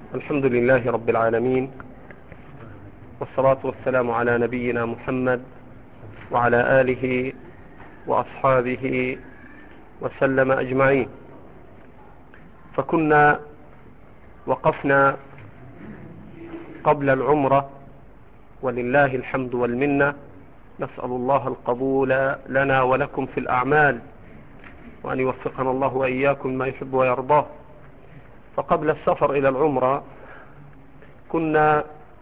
الحمد لله رب العالمين، والصلاة والسلام على نبينا محمد وعلى آله وأصحابه وسلم أجمعين. فكنا وقفنا قبل العمرة ولله الحمد والمنة، نسأل الله القبول لنا ولكم في الأعمال، وأن يوفقنا الله وإياكم ما يحب ويرضاه. فقبل السفر إلى العمرة كنا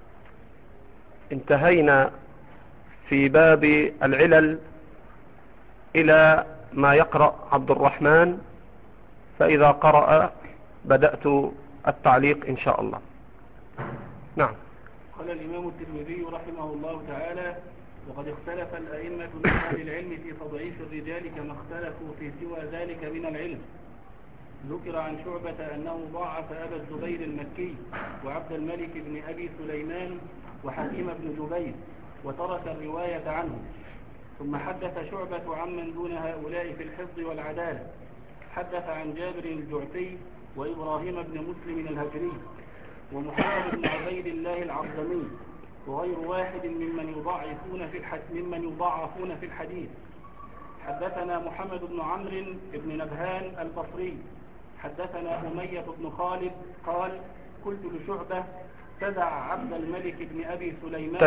انتهينا في باب العلل إلى ما يقرأ عبد الرحمن، فإذا قرأ بدأت التعليق إن شاء الله. نعم. قال الإمام الترمذي رحمه الله تعالى: وقد اختلف الأئمة من أهل العلم في تضعيف الرجال كما اختلفوا في سوى ذلك من العلم. ذكر عن شعبة أنه ضعف أبا الزبير المكي وعبد الملك بن أبي سليمان وحكيم بن جبير وترك الرواية عنه. ثم حدث شعبة عمن دون هؤلاء في الحفظ والعدالة. حدث عن جابر الجعفي وإبراهيم بن مسلم الهجري ومحمد بن عبيد الله العظمي وغير واحد ممن يضعفون في الحديث. حدثنا محمد بن عمرو بن نبهان البصري حدثنا أمية بن خالد قال: قلت لشعبة: تدع عبد الملك بن أبي سليمان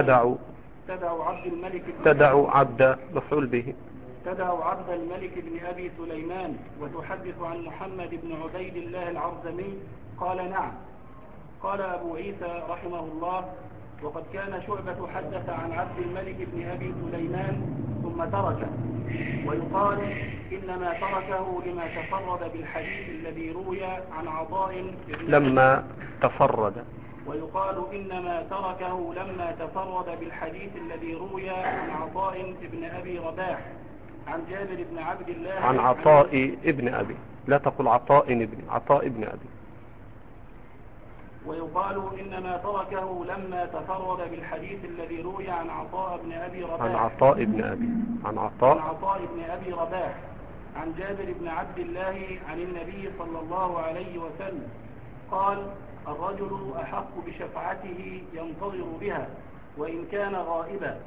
تدع عبد الملك بن أبي سليمان وتحدث عن محمد بن عبيد الله العرزمي؟ قال: نعم. قال أبو عيسى رحمه الله: وقد كان شعبة حدث عن عبد الملك بن أبي سليمان ثم تركه، ويقال إنما تركه لما تفرد بالحديث الذي روي عن عطاء لما تفرد بالحديث الذي روي عن عطاء بن أبي رباح عن جابر بن عبد الله عن عطاء ابن أبي، لا تقل عطاء ابن أبي. ويقال إنما تركه لما تفرد بالحديث الذي روي عن عطاء بن أبي رباح عن عطاء بن أبي رباح عن جابر بن عبد الله عن النبي صلى الله عليه وسلم قال: الرجل أحق بشفعته ينتظر بها وإن كان غائبا.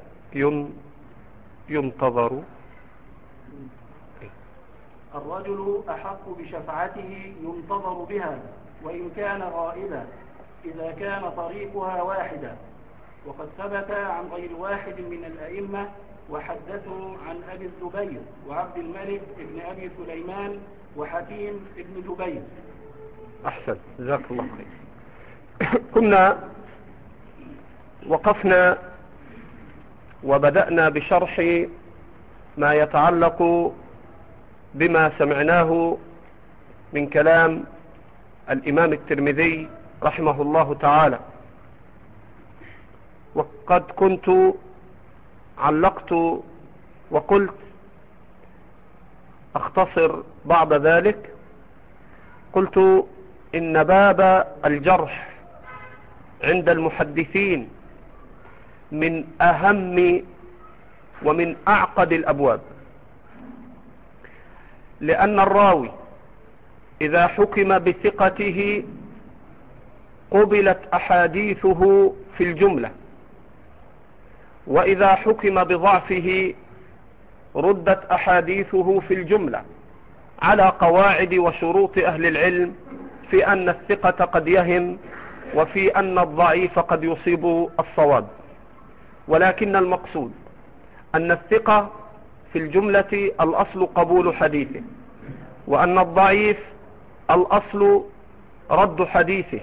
الرجل أحق بشفعته ينتظر بها وإن كان غائبا إذا كان طريقها واحدا. وقد ثبت عن غير واحد من الأئمة وحدثوا عن أبي الزبير وعبد الملك بن أبي سليمان وحكيم بن جبير. أحسن، جزاك الله خير. كنا وقفنا وبدأنا بشرح ما يتعلق بما سمعناه من كلام الإمام الترمذي رحمه الله تعالى، وقد كنت علقت وقلت أختصر بعد ذلك. قلت إن باب الجرح عند المحدثين من أهم ومن أعقد الأبواب، لأن الراوي إذا حكم بثقته قبلت أحاديثه في الجملة، وإذا حكم بضعفه ردت أحاديثه في الجملة، على قواعد وشروط أهل العلم في أن الثقة قد يهم وفي أن الضعيف قد يصيب الصواب. ولكن المقصود أن الثقة في الجملة الأصل قبول حديثه، وأن الضعيف الأصل رد حديثه.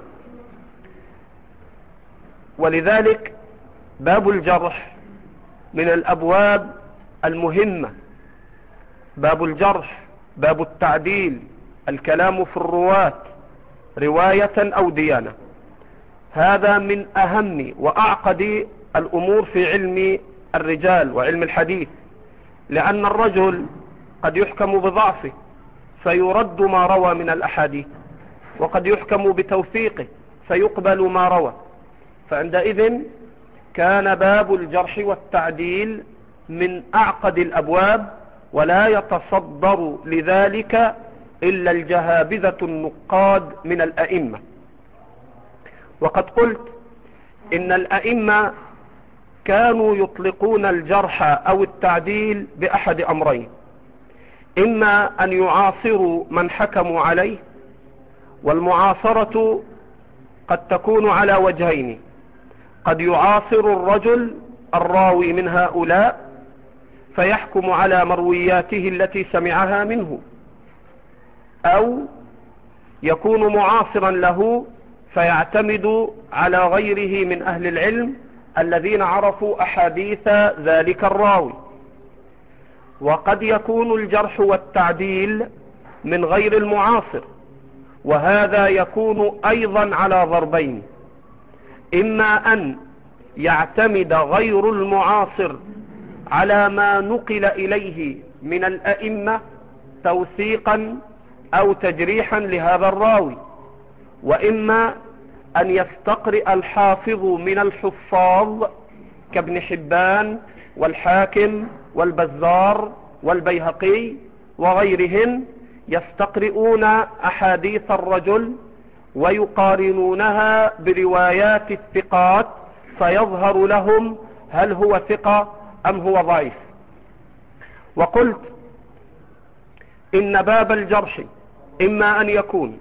ولذلك باب الجرح من الأبواب المهمة. باب الجرح، باب التعديل، الكلام في الرواة رواية أو ديانة، هذا من أهم وأعقد الأمور في علم الرجال وعلم الحديث، لأن الرجل قد يحكم بضعفه فيرد ما روى من الأحاديث، وقد يحكم بتوثيقه فيقبل ما روى. فعندئذ كان باب الجرح والتعديل من أعقد الأبواب، ولا يتصدر لذلك إلا الجهابذة النقاد من الأئمة. وقد قلت إن الأئمة كانوا يطلقون الجرح أو التعديل بأحد أمرين: إما أن يعاصروا من حكموا عليه، والمعاصرة قد تكون على وجهين: قد يعاصر الرجل الراوي من هؤلاء فيحكم على مروياته التي سمعها منه، أو يكون معاصرا له فيعتمد على غيره من أهل العلم الذين عرفوا أحاديث ذلك الراوي. وقد يكون الجرح والتعديل من غير المعاصر، وهذا يكون أيضا على ضربين: إما أن يعتمد غير المعاصر على ما نقل إليه من الأئمة توثيقا أو تجريحا لهذا الراوي، وإما أن يستقرئ الحافظ من الحفاظ كابن حبان والحاكم والبزار والبيهقي وغيرهم، يستقرئون أحاديث الرجل ويقارنونها بروايات الثقات فيظهر لهم هل هو ثقة أم هو ضعيف. وقلت إن باب الجرح إما أن يكون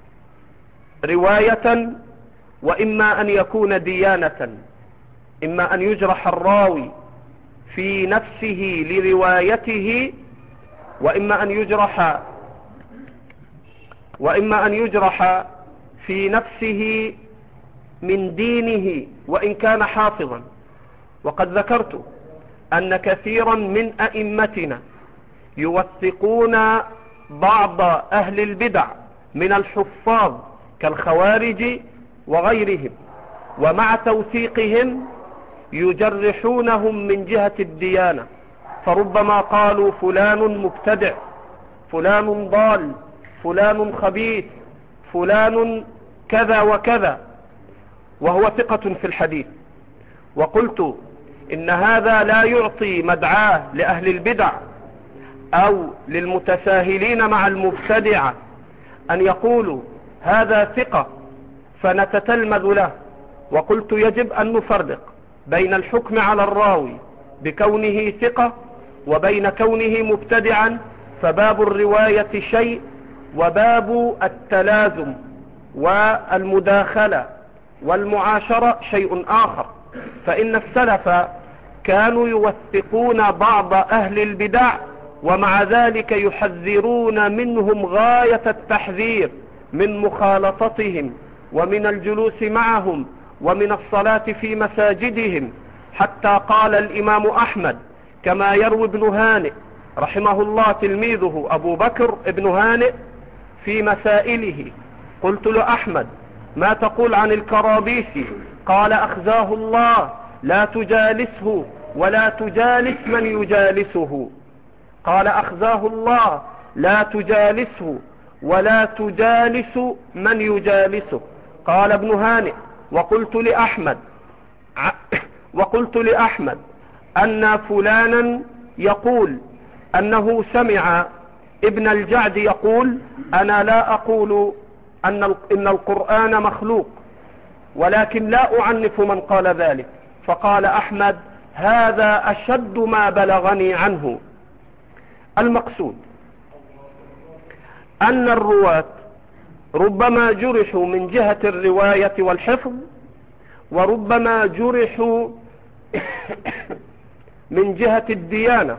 رواية وإما أن يكون ديانة، إما أن يجرح الراوي في نفسه لروايته، وإما أن يجرح في نفسه من دينه وإن كان حافظا. وقد ذكرت أن كثيرا من أئمتنا يوثقون بعض أهل البدع من الحفاظ كالخوارج وغيرهم، ومع توثيقهم يجرحونهم من جهة الديانة، فربما قالوا فلان مبتدع، فلان ضال، فلان خبيث، فلان كذا وكذا، وهو ثقة في الحديث. وقلت إن هذا لا يعطي مدعاة لأهل البدع أو للمتساهلين مع المبتدعة أن يقولوا هذا ثقة فنتتلمذ له. وقلت يجب أن نفرق بين الحكم على الراوي بكونه ثقة وبين كونه مبتدعا، فباب الرواية شيء وباب التلازم والمداخلة والمعاشرة شيء آخر. فإن السلف كانوا يوثقون بعض أهل البدع ومع ذلك يحذرون منهم غاية التحذير من مخالطتهم ومن الجلوس معهم ومن الصلاة في مساجدهم، حتى قال الإمام أحمد كما يروي ابن هانئ رحمه الله تلميذه أبو بكر ابن هانئ في مسائله: قلت لأحمد ما تقول عن الكرابيسي؟ قال أخزاه الله، لا تجالسه ولا تجالس من يجالسه. قال أخزاه الله، لا تجالسه ولا تجالس من يجالسه. قال ابن هانئ: وقلت لأحمد أن فلانا يقول أنه سمع ابن الجعد يقول: أنا لا أقول إن القرآن مخلوق، ولكن لا أعنف من قال ذلك. فقال أحمد: هذا أشد ما بلغني عنه. المقصود أن الرواة ربما جرحوا من جهة الرواية والحفظ، وربما جرحوا من جهة الديانة،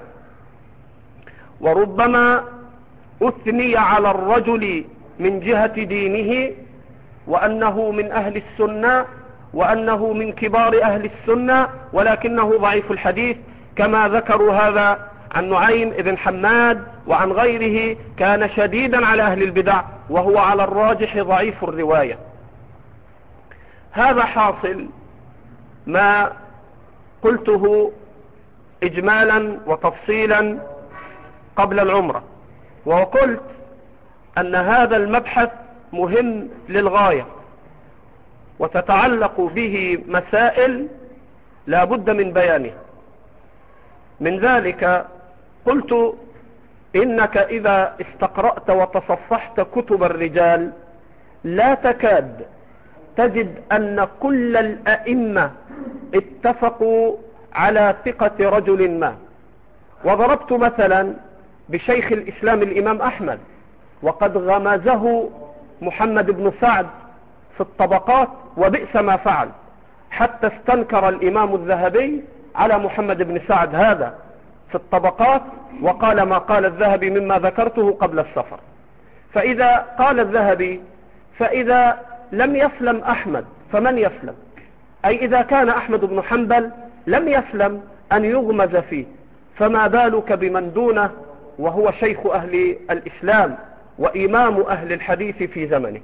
وربما أثني على الرجل من جهة دينه وأنه من أهل السنة وأنه من كبار أهل السنة ولكنه ضعيف الحديث، كما ذكروا هذا عن نعيم بن حماد وعن غيره، كان شديدا على أهل البدع وهو على الراجح ضعيف الرواية. هذا حاصل ما قلته إجمالا وتفصيلا قبل العمرة، وقلت أن هذا المبحث مهم للغاية وتتعلق به مسائل لا بد من بيانها. من ذلك قلت إنك إذا استقرأت وتصفحت كتب الرجال لا تكاد تجد أن كل الأئمة اتفقوا على ثقة رجل ما. وضربت مثلا بشيخ الإسلام الإمام أحمد، وقد غمزه محمد بن سعد في الطبقات وبئس ما فعل، حتى استنكر الإمام الذهبي على محمد بن سعد هذا في الطبقات، وقال ما قال الذهبي مما ذكرته قبل السفر. فإذا قال الذهبي فإذا لم يسلم أحمد فمن يسلم؟ أي إذا كان أحمد بن حنبل لم يسلم أن يغمز فيه، فما بالك بمن دونه وهو شيخ أهل الإسلام وإمام أهل الحديث في زمنه.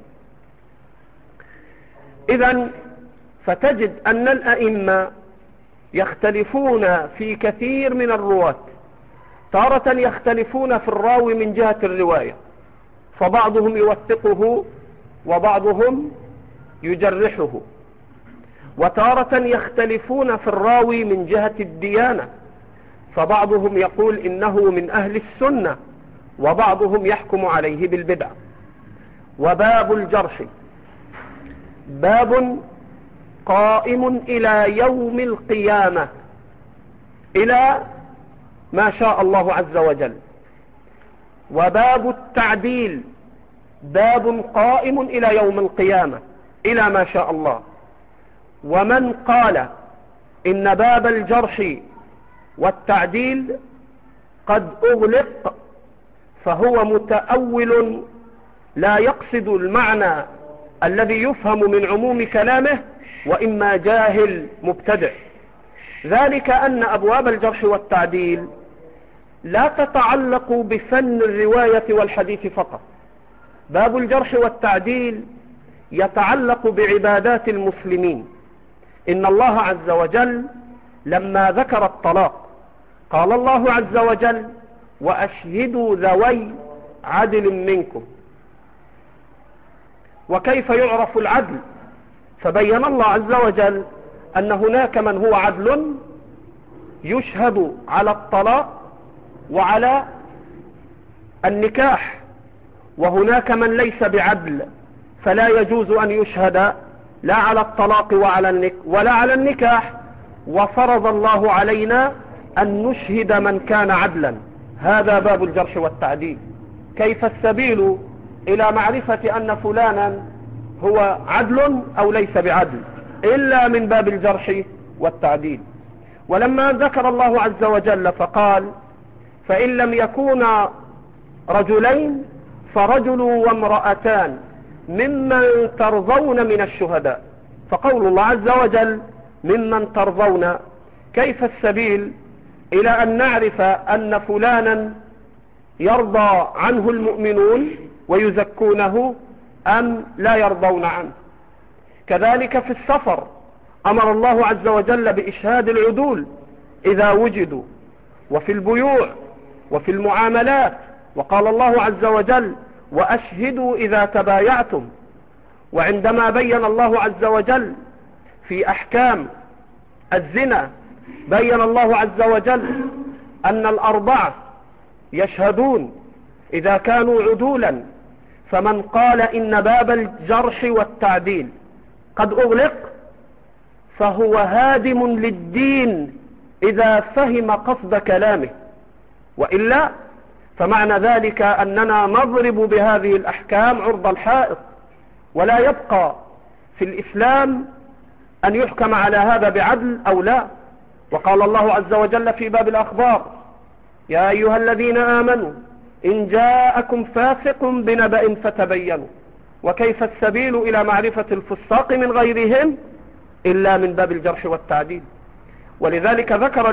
إذن فتجد أن الأئمة يختلفون في كثير من الرواة، تارة يختلفون في الراوي من جهة الرواية، فبعضهم يوثقه وبعضهم يجرحه، وتارة يختلفون في الراوي من جهة الديانة، فبعضهم يقول إنه من أهل السنة وبعضهم يحكم عليه بالبدع. وباب الجرح باب قائم إلى يوم القيامة، إلى ما شاء الله عز وجل. وباب التعديل باب قائم إلى يوم القيامة إلى ما شاء الله. ومن قال إن باب الجرح والتعديل قد أغلق فهو متأول لا يقصد المعنى الذي يفهم من عموم كلامه، وإما جاهل مبتدع. ذلك أن أبواب الجرح والتعديل لا تتعلق بفن الرواية والحديث فقط. باب الجرح والتعديل يتعلق بعبادات المسلمين. إن الله عز وجل لما ذكر الطلاق قال الله عز وجل وأشهدوا ذوي عدل منكم. وكيف يعرف العدل؟ فبين الله عز وجل أن هناك من هو عدل يشهد على الطلاق وعلى النكاح، وهناك من ليس بعدل فلا يجوز أن يشهد لا على الطلاق ولا على النكاح. وفرض الله علينا أن نشهد من كان عدلا. هذا باب الجرح والتعديل. كيف السبيل إلى معرفة أن فلانا هو عدل أو ليس بعدل إلا من باب الجرح والتعديل؟ ولما ذكر الله عز وجل فقال فإن لم يكونا رجلين فرجل وامرأتان ممن ترضون من الشهداء، فقول الله عز وجل ممن ترضون. كيف السبيل إلى أن نعرف أن فلانا يرضى عنه المؤمنون ويزكونه أم لا يرضون عنه؟ كذلك في السفر أمر الله عز وجل بإشهاد العدول إذا وجدوا، وفي البيوع وفي المعاملات، وقال الله عز وجل وأشهدوا إذا تبايعتم. وعندما بين الله عز وجل في أحكام الزنا بين الله عز وجل أن الأربعة يشهدون إذا كانوا عدولا. فمن قال إن باب الجرح والتعديل قد أغلق فهو هادم للدين إذا فهم قصد كلامه، وإلا فمعنى ذلك أننا نضرب بهذه الأحكام عرض الحائط، ولا يبقى في الإسلام أن يحكم على هذا بعدل أو لا. وقال الله عز وجل في باب الأخبار يا أيها الذين آمنوا إن جاءكم فاسق بنبأ فتبينوا. وكيف السبيل إلى معرفة الفساق من غيرهم إلا من باب الجرح والتعديل؟ ولذلك ذكر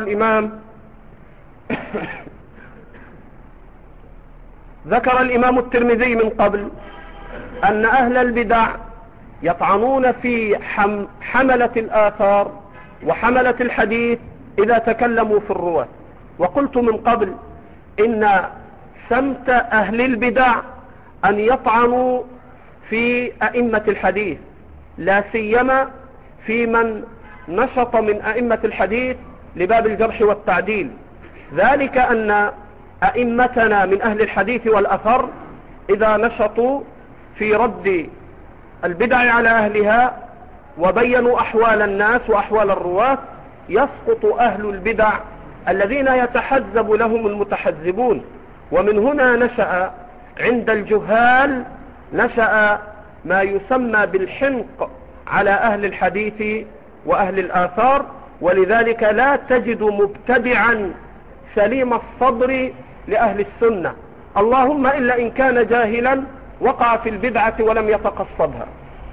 الإمام الترمذي من قبل أن أهل البدع يطعنون في حملة الآثار وحملة الحديث إذا تكلموا في الرواة. وقلت من قبل إن سمت أهل البدع أن يطعنوا في أئمة الحديث، لا سيما في من نشط من أئمة الحديث لباب الجرح والتعديل. ذلك أن أئمتنا من أهل الحديث والأثر إذا نشطوا في رد البدع على أهلها وبينوا أحوال الناس وأحوال الرواة، يسقط أهل البدع الذين يتحزب لهم المتحزبون. ومن هنا نشأ عند الجهال ما يسمى بالحنق على أهل الحديث وأهل الآثار. ولذلك لا تجد مبتدعا سليم الصدر لأهل السنة، اللهم إلا إن كان جاهلا وقع في البدعة ولم يتقصدها.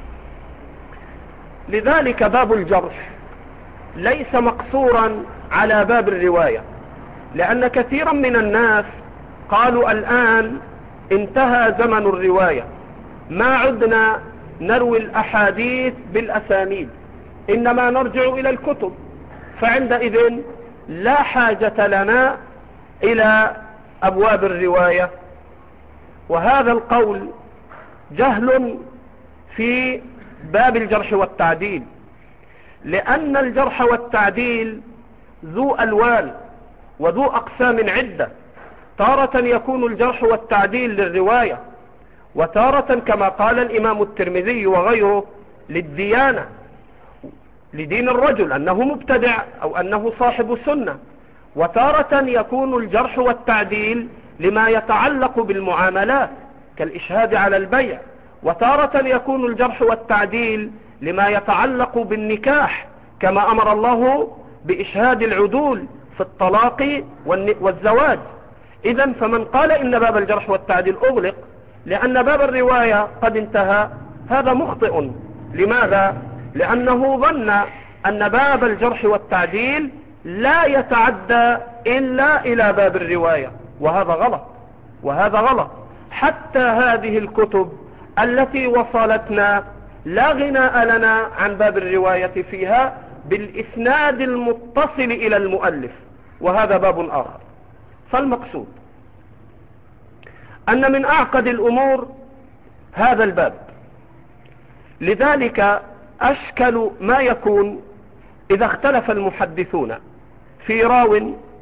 لذلك باب الجرح ليس مقصورا على باب الرواية، لأن كثيرا من الناس قالوا الآن انتهى زمن الرواية، ما عدنا نروي الأحاديث بالأسانيد، إنما نرجع إلى الكتب، فعندئذ لا حاجة لنا إلى أبواب الرواية. وهذا القول جهل في باب الجرح والتعديل، لأن الجرح والتعديل ذو ألوان وذو أقسام عدة. تارة يكون الجرح والتعديل للرواية، وتارة كما قال الإمام الترمذي وغيره للديانة، لدين الرجل أنه مبتدع أو أنه صاحب سنة. وتارة يكون الجرح والتعديل لما يتعلق بالمعاملات كالإشهاد على البيع. وتارة يكون الجرح والتعديل لما يتعلق بالنكاح، كما أمر الله بإشهاد العدول في الطلاق والزواج. إذن فمن قال إن باب الجرح والتعديل أغلق لأن باب الرواية قد انتهى، هذا مخطئ. لماذا؟ لأنه ظن أن باب الجرح والتعديل لا يتعدى إلا إلى باب الرواية، وهذا غلط. حتى هذه الكتب التي وصلتنا لا غناء لنا عن باب الرواية فيها بالإسناد المتصل إلى المؤلف، وهذا باب آخر. فالمقصود أن من أعقد الأمور هذا الباب. لذلك أشكل ما يكون إذا اختلف المحدثون في راو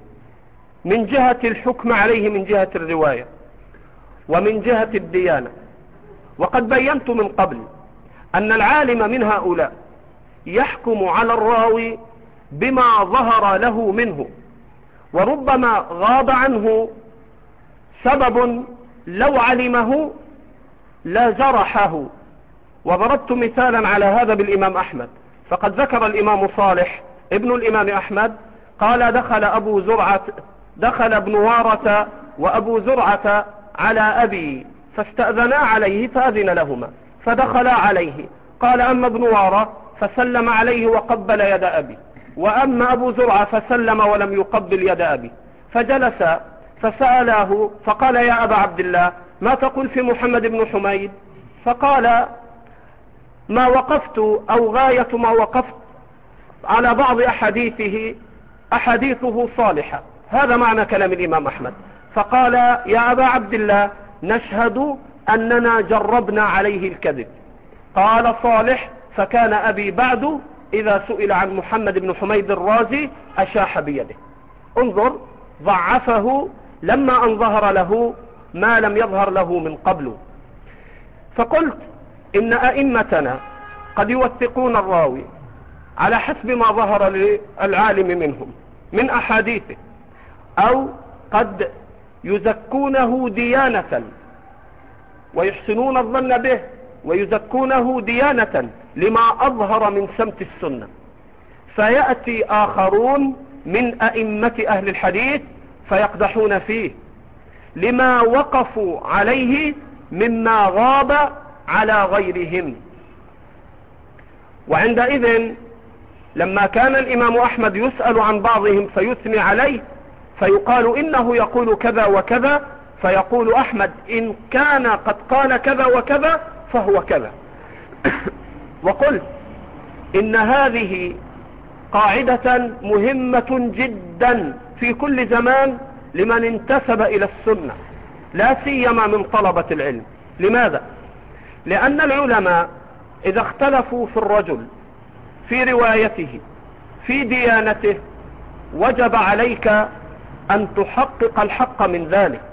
من جهة الحكم عليه من جهة الرواية ومن جهة الديانة. وقد بينت من قبل أن العالم من هؤلاء يحكم على الراوي بما ظهر له منه، وربما غاب عنه سبب لو علمه لا جرحه. وضربت مثالا على هذا بالإمام أحمد، فقد ذكر الإمام صالح ابن الإمام أحمد قال دخل ابن وارة وأبو زرعة على أبي فاستأذنا عليه فأذن لهما، فدخلا عليه، قال أما ابن وارة فسلم عليه وقبل يد أبي، وأما أبو زرعة فسلم ولم يقبل يد أبي. فجلس فسأله فقال يا أبا عبد الله ما تقول في محمد بن حميد؟ فقال ما وقفت أو غاية ما وقفت على بعض أحاديثه صالحة. هذا معنى كلام الإمام أحمد. فقال يا أبا عبد الله نشهد أننا جربنا عليه الكذب. قال صالح فكان أبي بعد إذا سئل عن محمد بن حميد الرازي أشاح بيده. انظر، ضعفه لما أن ظهر له ما لم يظهر له من قبل. فقلت إن أئمتنا قد يوثقون الراوي على حسب ما ظهر للعالم منهم من أحاديثه، أو قد يزكونه ديانة ويحسنون الظن به ويزكونه ديانة لما أظهر من سمت السنة. فيأتي آخرون من أئمة أهل الحديث فيقدحون فيه لما وقفوا عليه مما غاب على غيرهم. وعندئذ لما كان الإمام أحمد يسأل عن بعضهم فيثني عليه فيقال إنه يقول كذا وكذا، فيقول أحمد إن كان قد قال كذا وكذا فهو كذا. وقلت إن هذه قاعدة مهمة جدا في كل زمان لمن انتسب إلى السنة، لا سيما من طلبة العلم. لماذا؟ لأن العلماء إذا اختلفوا في الرجل في روايته في ديانته وجب عليك أن تحقق الحق من ذلك،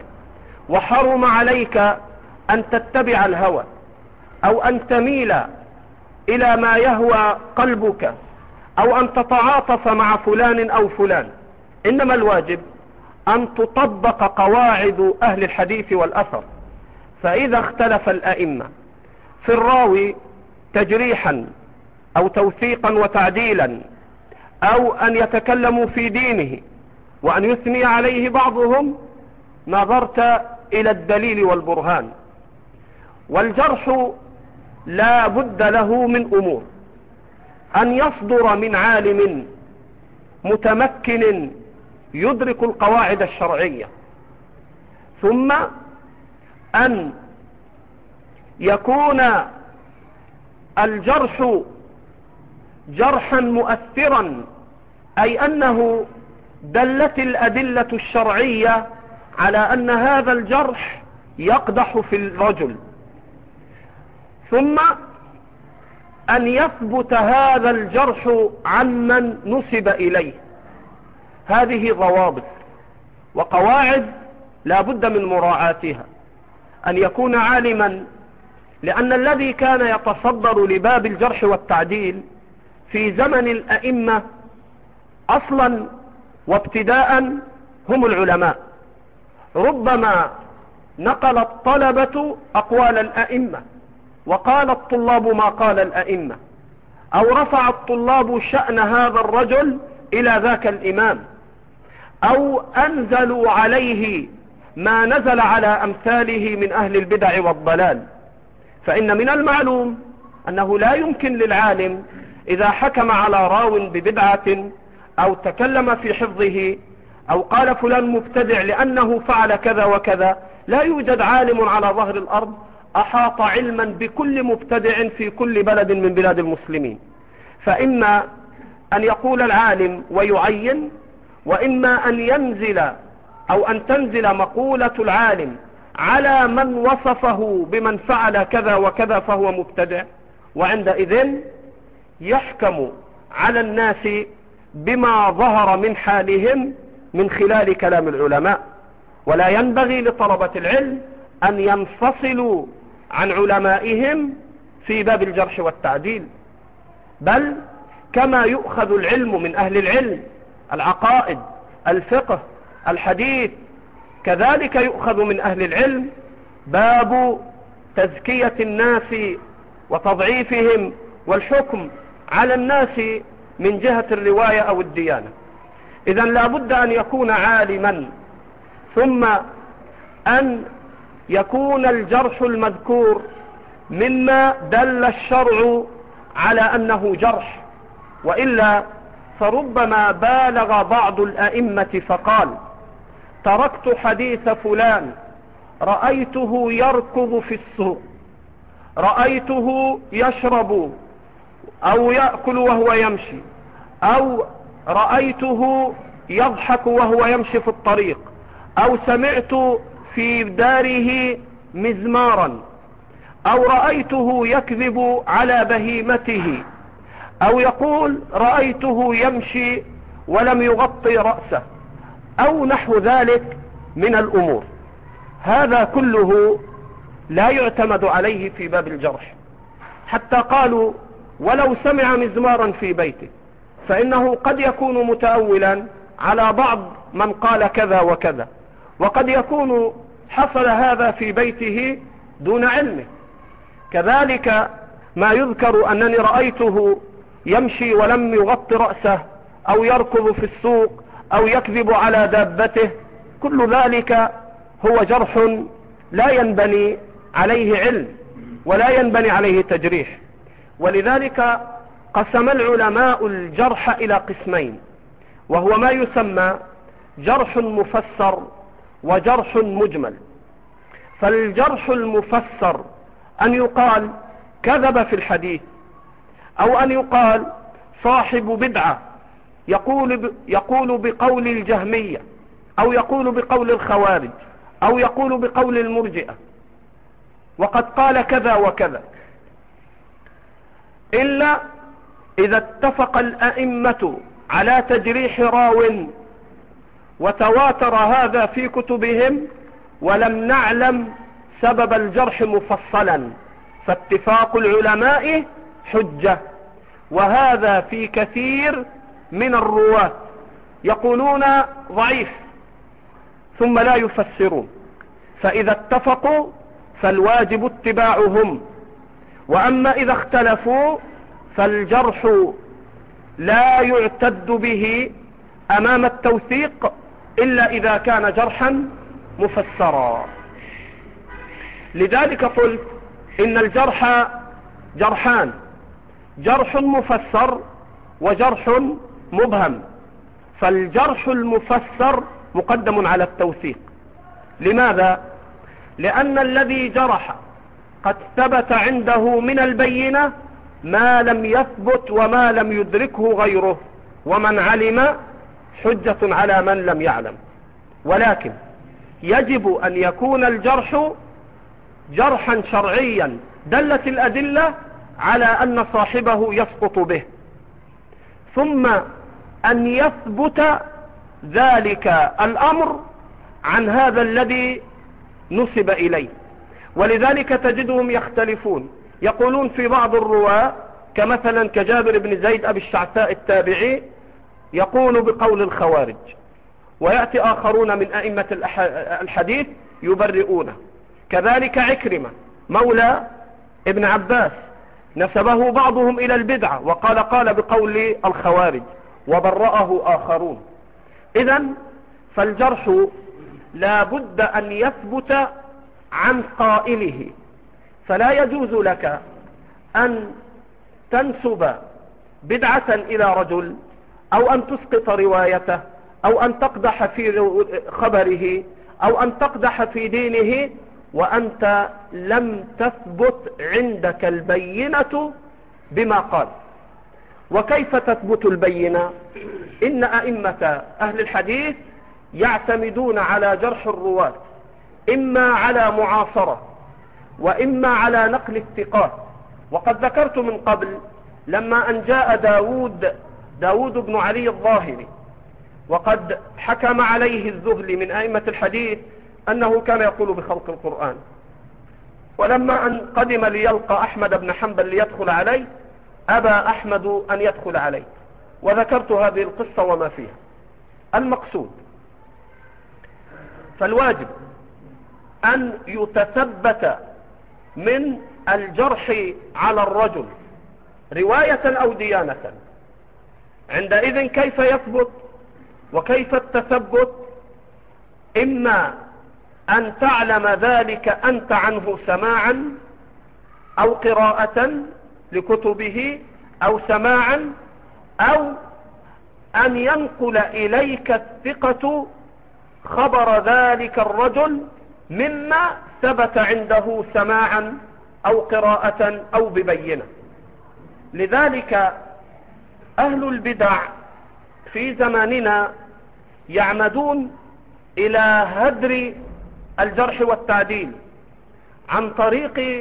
وحرم عليك أن تتبع الهوى أو أن تميل إلى ما يهوى قلبك أو أن تتعاطف مع فلان أو فلان، إنما الواجب أن تطبق قواعد أهل الحديث والأثر. فإذا اختلف الأئمة في الراوي تجريحا أو توثيقا وتعديلا، أو أن يتكلموا في دينه وأن يثني عليه بعضهم، نظرت إلى الدليل والبرهان. والجرح لا بد له من أمور: أن يصدر من عالم متمكن يدرك القواعد الشرعية، ثم أن يكون الجرح جرحا مؤثرا، أي أنه دلت الأدلة الشرعية على أن هذا الجرح يقدح في الرجل، ثم أن يثبت هذا الجرح عمن نسب إليه. هذه ضوابط وقواعد لا بد من مراعاتها. أن يكون عالما، لأن الذي كان يتصدر لباب الجرح والتعديل في زمن الأئمة أصلا وابتداء هم العلماء. ربما نقل الطلبة أقوال الأئمة، وقال الطلاب ما قال الأئمة، أو رفع الطلاب شأن هذا الرجل إلى ذاك الإمام، أو أنزلوا عليه ما نزل على أمثاله من أهل البدع والضلال. فإن من المعلوم أنه لا يمكن للعالم إذا حكم على راو ببدعة أو تكلم في حفظه أو قال فلان مبتدع لأنه فعل كذا وكذا، لا يوجد عالم على ظهر الأرض أحاط علما بكل مبتدع في كل بلد من بلاد المسلمين. فإما أن يقول العالم ويعين، وإما أن ينزل أو أن تنزل مقولة العالم على من وصفه بمن فعل كذا وكذا فهو مبتدع، وعندئذ يحكم على الناس بما ظهر من حالهم من خلال كلام العلماء. ولا ينبغي لطلبة العلم أن ينفصلوا عن علمائهم في باب الجرح والتعديل، بل كما يؤخذ العلم من أهل العلم، العقائد، الفقه، الحديث، كذلك يؤخذ من أهل العلم باب تزكية الناس وتضعيفهم والحكم على الناس من جهة الرواية أو الديانة. إذن لا بد أن يكون عالما، ثم أن يكون الجرح المذكور مما دل الشرع على أنه جرح، وإلا فربما بالغ بعض الأئمة فقال: تركت حديث فلان، رأيته يركض في السوق، رأيته يشرب أو يأكل وهو يمشي، أو رأيته يضحك وهو يمشي في الطريق، أو سمعت في داره مزمارا، أو رأيته يكذب على بهيمته، أو يقول رأيته يمشي ولم يغطي رأسه، أو نحو ذلك من الأمور. هذا كله لا يعتمد عليه في باب الجرح، حتى قالوا ولو سمع مزمارا في بيته، فإنه قد يكون متأولا على بعض من قال كذا وكذا، وقد يكون حصل هذا في بيته دون علمه. كذلك ما يذكر أنني رأيته يمشي ولم يغطي رأسه، أو يركض في السوق، أو يكذب على دابته، كل ذلك هو جرح لا ينبني عليه علم ولا ينبني عليه تجريح. ولذلك قسم العلماء الجرح إلى قسمين، وهو ما يسمى جرح مفسر وجرح مجمل. فالجرح المفسر أن يقال كذب في الحديث، أو أن يقال صاحب بدعة يقول بقول الجهمية، أو يقول بقول الخوارج، أو يقول بقول المرجئة، وقد قال كذا وكذا، إلا إذا اتفق الأئمة على تجريح راو وتواتر هذا في كتبهم ولم نعلم سبب الجرح مفصلا، فاتفاق العلماء حجة. وهذا في كثير من الرواة يقولون ضعيف ثم لا يفسرون، فإذا اتفقوا فالواجب اتباعهم، وأما إذا اختلفوا فالجرح لا يعتد به أمام التوثيق إلا إذا كان جرحا مفسرا. لذلك قلت إن الجرح جرحان: جرح مفسر وجرح مبهم. فالجرح المفسر مقدم على التوثيق. لماذا؟ لأن الذي جرح قد ثبت عنده من البينة ما لم يثبت وما لم يدركه غيره، ومن علم حجة على من لم يعلم. ولكن يجب أن يكون الجرح جرحا شرعيا دلت الأدلة على أن صاحبه يسقط به، ثم أن يثبت ذلك الأمر عن هذا الذي نسب إليه. ولذلك تجدهم يختلفون، يقولون في بعض الرواة كمثلا كجابر بن زيد أبي الشعثاء التابعي يقول بقول الخوارج، ويأتي آخرون من أئمة الحديث يبرئونه. كذلك عكرمة مولى ابن عباس نسبه بعضهم إلى البدعة وقال بقول الخوارج وبرأه آخرون. إذن فالجرح لا بد أن يثبت عن قائله، فلا يجوز لك أن تنسب بدعة إلى رجل أو أن تسقط روايته أو أن تقدح في خبره أو أن تقدح في دينه وأنت لم تثبت عندك البينة بما قال. وكيف تثبت البينة؟ إن أئمة أهل الحديث يعتمدون على جرح الرواة إما على معاصرة وإما على نقل الثقات. وقد ذكرت من قبل لما أن جاء داود بن علي الظاهري وقد حكم عليه الذهلي من أئمة الحديث أنه كان يقول بخلق القرآن، ولما أن قدم ليلقى أحمد بن حنبل ليدخل عليه أبى أحمد أن يدخل عليه، وذكرت هذه القصة وما فيها. المقصود فالواجب أن يتثبت من الجرح على الرجل رواية أو ديانة. عندئذ كيف يثبت وكيف التثبت؟ إما أن تعلم ذلك أنت عنه سماعا أو قراءة لكتبه أو سماعا، أو أن ينقل إليك الثقة خبر ذلك الرجل مما ثبت عنده سماعا أو قراءة أو ببينة. لذلك أهل البدع في زماننا يعمدون إلى هدر الجرح والتعديل عن طريق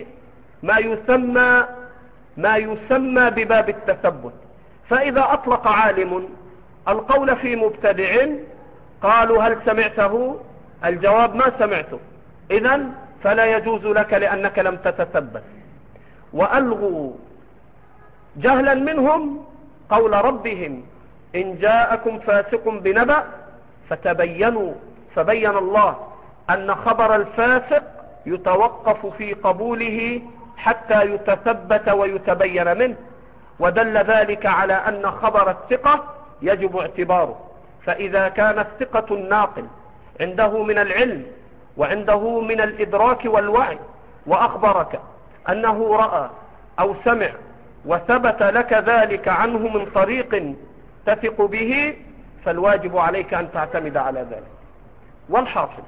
ما يسمى بباب التثبت. فإذا أطلق عالم القول في مبتدع قالوا هل سمعته؟ الجواب ما سمعته، إذن فلا يجوز لك لأنك لم تتثبت. وألغوا جهلا منهم قول ربهم إن جاءكم فاسق بنبأ فتبينوا، فبين الله أن خبر الفاسق يتوقف في قبوله حتى يتثبت ويتبين منه، ودل ذلك على أن خبر الثقة يجب اعتباره. فإذا كان الثقة الناقل عنده من العلم وعنده من الإدراك والوعي وأخبرك أنه رأى أو سمع وثبت لك ذلك عنه من طريق تثق به، فالواجب عليك أن تعتمد على ذلك. والحاصل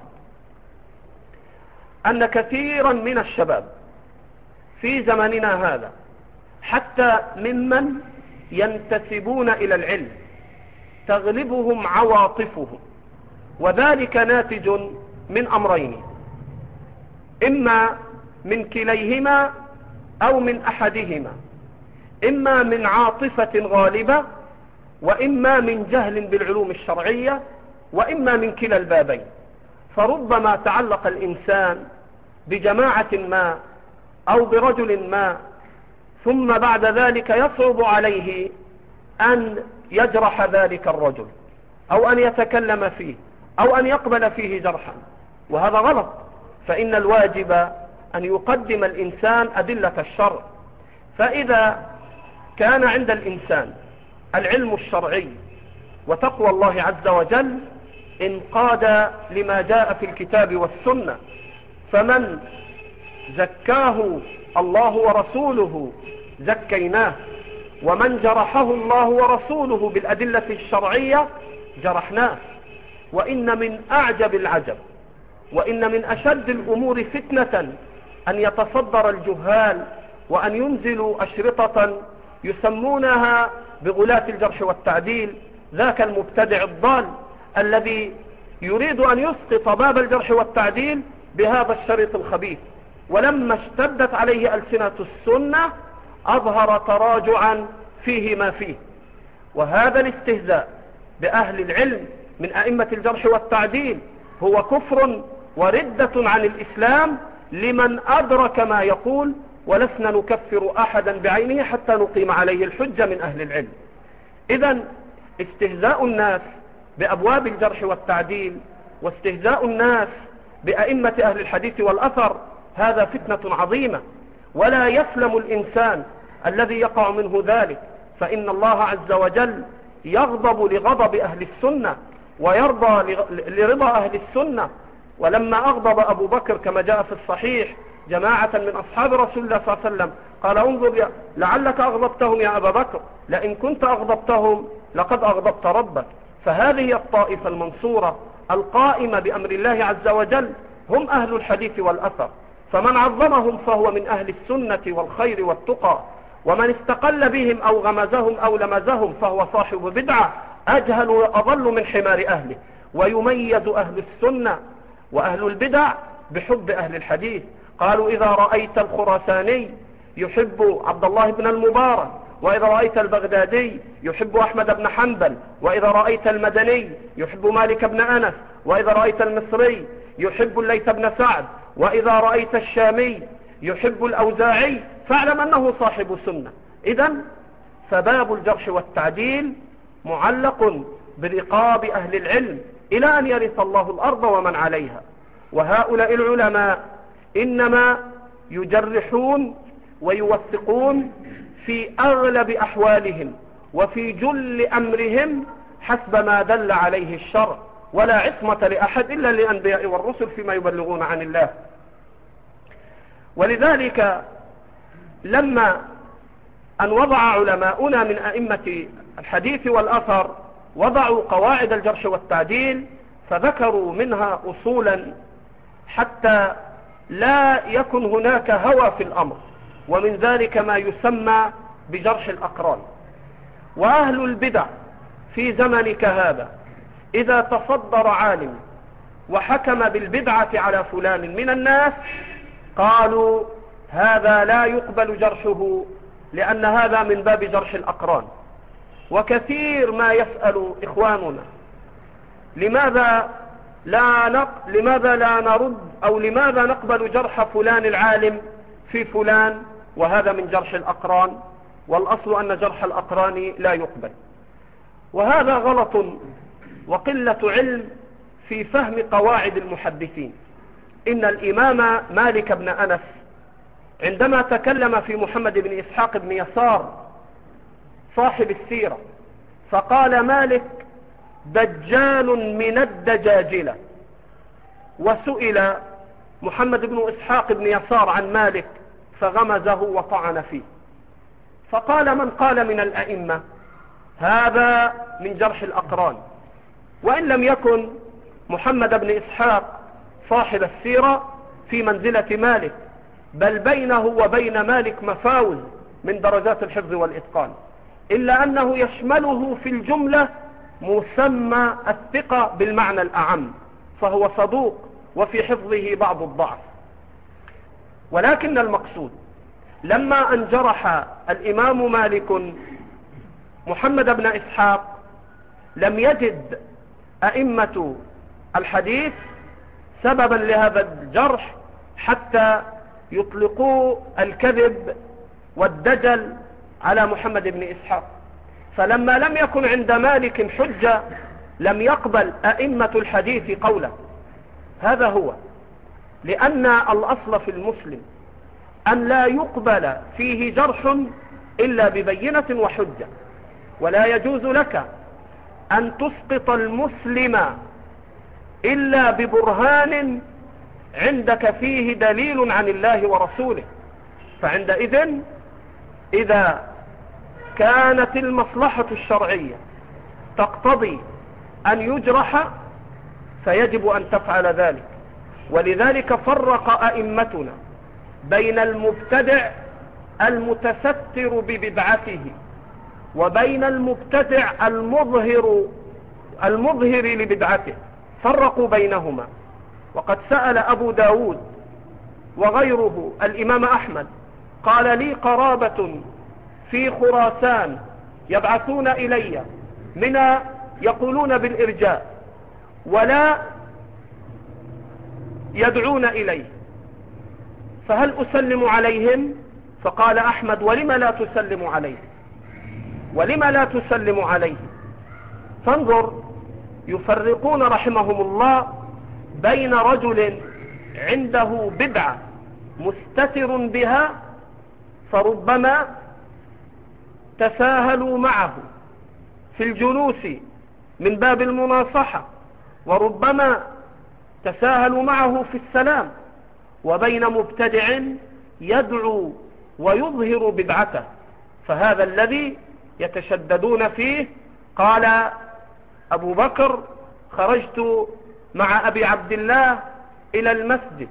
أن كثيرا من الشباب في زماننا هذا حتى ممن ينتسبون إلى العلم تغلبهم عواطفهم، وذلك ناتج من أمرين: إما من كليهما أو من أحدهما، إما من عاطفة غالبة وإما من جهل بالعلوم الشرعية وإما من كلا البابين. فربما تعلق الإنسان بجماعة ما أو برجل ما ثم بعد ذلك يصعب عليه أن يجرح ذلك الرجل أو أن يتكلم فيه أو أن يقبل فيه جرحا، وهذا غلط. فإن الواجب أن يقدم الإنسان أدلة الشرع. فإذا كان عند الإنسان العلم الشرعي وتقوى الله عز وجل انقاد لما جاء في الكتاب والسنة، فمن زكاه الله ورسوله زكيناه، ومن جرحه الله ورسوله بالأدلة الشرعية جرحناه. وإن من أعجب العجب وإن من أشد الأمور فتنة أن يتصدر الجهال وأن ينزلوا أشرطة يسمونها بغلاة الجرح والتعديل، ذاك المبتدع الضال الذي يريد أن يسقط باب الجرح والتعديل بهذا الشريط الخبيث. ولما اشتدت عليه ألسنة السنة أظهر تراجعا فيه ما فيه. وهذا الاستهزاء بأهل العلم من أئمة الجرح والتعديل هو كفر وردة عن الإسلام لمن أدرك ما يقول، ولسنا نكفر أحدا بعينه حتى نقيم عليه الحجة من أهل العلم. إذن استهزاء الناس بأبواب الجرح والتعديل واستهزاء الناس بأئمة أهل الحديث والأثر هذا فتنة عظيمة، ولا يسلم الإنسان الذي يقع منه ذلك، فإن الله عز وجل يغضب لغضب أهل السنة ويرضى لرضا أهل السنة. ولما أغضب أبو بكر كما جاء في الصحيح جماعة من أصحاب رسول الله صلى الله عليه وسلم قال انظر لعلك أغضبتهم يا أبا بكر، لئن كنت أغضبتهم لقد أغضبت ربك. فهذه الطائفة المنصورة القائمة بأمر الله عز وجل هم أهل الحديث والأثر، فمن عظمهم فهو من أهل السنة والخير والتقى، ومن استقل بهم أو غمزهم أو لمزهم فهو صاحب بدعة أجهل وأضل من حمار أهله. ويميز أهل السنة وأهل البدع بحب أهل الحديث. قالوا إذا رأيت الخراساني يحب عبد الله بن المبارك، وإذا رأيت البغدادي يحب أحمد بن حنبل، وإذا رأيت المدني يحب مالك بن أنس، وإذا رأيت المصري يحب الليث بن سعد، وإذا رأيت الشامي يحب الأوزاعي، فاعلم أنه صاحب سنة. إذن فباب الجرح والتعديل معلق برقاب أهل العلم إلى أن يرث الله الأرض ومن عليها. وهؤلاء العلماء إنما يجرحون ويوثقون في أغلب أحوالهم وفي جل أمرهم حسب ما دل عليه الشرع، ولا عصمة لأحد إلا للأنبياء والرسل فيما يبلغون عن الله. ولذلك لما أن وضع علماؤنا من أئمة الحديث والأثر وضعوا قواعد الجرح والتعديل فذكروا منها أصولا حتى لا يكن هناك هوى في الأمر، ومن ذلك ما يسمى بجرح الأقران. وأهل البدع في زمنك هذا إذا تصدر عالم وحكم بالبدعة على فلان من الناس قالوا هذا لا يقبل جرحه لأن هذا من باب جرح الأقران. وكثير ما يسأل إخواننا لماذا لا نرد أو لماذا نقبل جرح فلان العالم في فلان، وهذا من جرح الأقران، والأصل أن جرح الأقران لا يقبل. وهذا غلط وقلة علم في فهم قواعد المحدثين. إن الإمام مالك بن أنس عندما تكلم في محمد بن إسحاق بن يسار صاحب السيرة فقال مالك دجال من الدجاجلة، وسئل محمد بن إسحاق بن يسار عن مالك فغمزه وطعن فيه، فقال من قال من الأئمة هذا من جرح الأقران. وإن لم يكن محمد بن إسحاق صاحب السيرة في منزلة مالك، بل بينه وبين مالك مفاوز من درجات الحفظ والإتقان، إلا أنه يشمله في الجملة مسمى الثقة بالمعنى الأعم، فهو صدوق وفي حفظه بعض الضعف. ولكن المقصود لما أن جرح الإمام مالك محمد بن إسحاق لم يجد أئمة الحديث سببا لهذا الجرح حتى يطلقوا الكذب والدجل على محمد بن إسحاق. فلما لم يكن عند مالك حجة لم يقبل أئمة الحديث قوله. هذا هو، لأن الأصل في المسلم أن لا يقبل فيه جرح إلا ببينة وحجة، ولا يجوز لك أن تسقط المسلم إلا ببرهان عندك فيه دليل عن الله ورسوله. فعندئذ إذا كانت المصلحة الشرعية تقتضي أن يجرح فيجب أن تفعل ذلك. ولذلك فرق أئمتنا بين المبتدع المتستر ببدعته وبين المبتدع المظهر لبدعته، فرقوا بينهما. وقد سأل أبو داود وغيره الإمام أحمد، قال لي قرابة في خراسان يبعثون إلي من يقولون بالإرجاء ولا يدعون إليه، فهل أسلم عليهم؟ فقال أحمد: ولم لا تسلم عليه؟ ولم لا تسلم عليه؟ فانظر، يفرقون رحمهم الله بين رجل عنده بدعة مستتر بها فربما تساهلوا معه في الجلوس من باب المناصحة، وربما تساهلوا معه في السلام، وبين مبتدع يدعو ويظهر بدعته، فهذا الذي يتشددون فيه. قال أبو بكر: خرجت مع أبي عبد الله إلى المسجد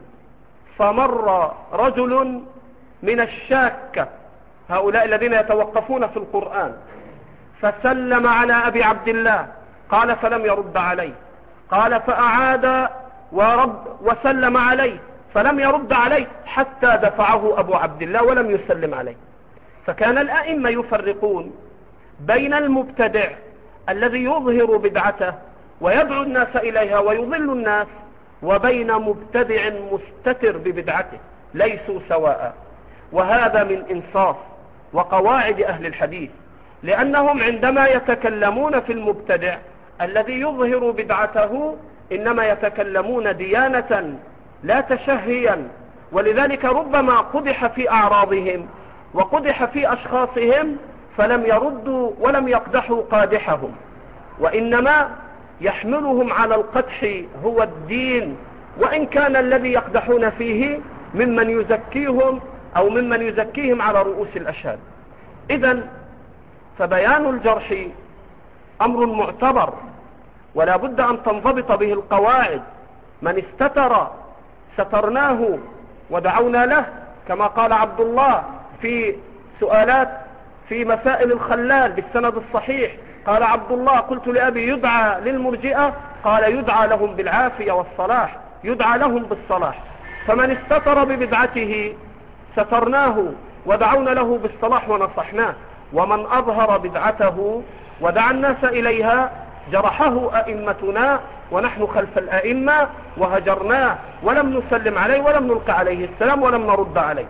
فمر رجل من الشاكة، هؤلاء الذين يتوقفون في القرآن، فسلم على أبي عبد الله، قال فلم يرد عليه، قال فأعاد وسلم عليه فلم يرد عليه حتى دفعه أبو عبد الله ولم يسلم عليه. فكان الأئمة يفرقون بين المبتدع الذي يظهر بدعته ويدعو الناس إليها ويضل الناس، وبين مبتدع مستتر ببدعته، ليسوا سواء. وهذا من إنصاف وقواعد أهل الحديث، لأنهم عندما يتكلمون في المبتدع الذي يظهر بدعته إنما يتكلمون ديانة لا تشهيا، ولذلك ربما قدح في أعراضهم وقدح في أشخاصهم فلم يردوا ولم يقدحوا قادحهم، وإنما يحملهم على القدح هو الدين، وإن كان الذي يقدحون فيه ممن يزكيهم أو ممن يزكيهم على رؤوس الأشهاد. إذن فبيان الجرح أمر معتبر ولا بد أن تنضبط به القواعد. من استتر سترناه ودعونا له، كما قال عبد الله في سؤالات في مسائل الخلال بالسند الصحيح، قال عبد الله: قلت لأبي يدعى للمرجئة؟ قال: يدعى لهم بالعافية والصلاح، يدعى لهم بالصلاح. فمن استتر ببدعته سترناه ودعونا له بالصلاح ونصحناه، ومن أظهر بدعته ودعا الناس إليها جرحه أئمتنا ونحن خلف الأئمة وهجرناه ولم نسلم عليه ولم نلقى عليه السلام ولم نرد عليه.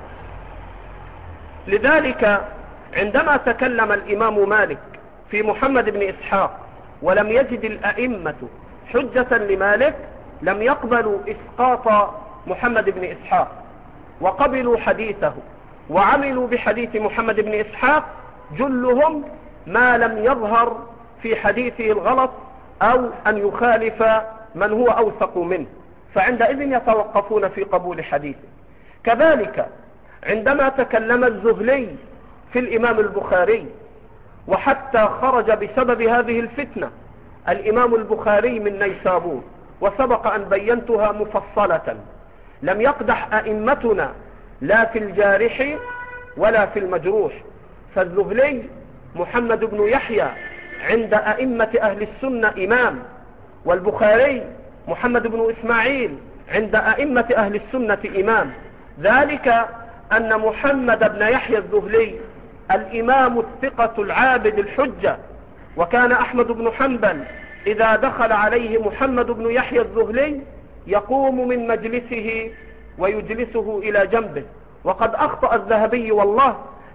لذلك عندما تكلم الإمام مالك في محمد بن إسحاق ولم يجد الأئمة حجة لمالك لم يقبلوا إسقاط محمد بن إسحاق، وقبلوا حديثه وعملوا بحديث محمد بن إسحاق، جلهم ما لم يظهر في حديثه الغلط أو أن يخالف من هو أوثق منه، فعندئذ يتوقفون في قبول حديثه. كذلك عندما تكلم الزهلي في الإمام البخاري، وحتى خرج بسبب هذه الفتنة الإمام البخاري من نيسابور، وسبق أن بينتها مفصلة، لم يقدح أئمتنا لا في الجارح ولا في المجروح. فالزهلي محمد بن يحيى عند أئمة أهل السنة إمام، والبخاري محمد بن إسماعيل عند أئمة أهل السنة إمام، ذلك أن محمد بن يحيى الزهلي الإمام الثقة العابد الحجة، وكان أحمد بن حنبل إذا دخل عليه محمد بن يحيى الزهلي يقوم من مجلسه ويجلسه إلى جنبه. وقد أخطأ الذهبي والله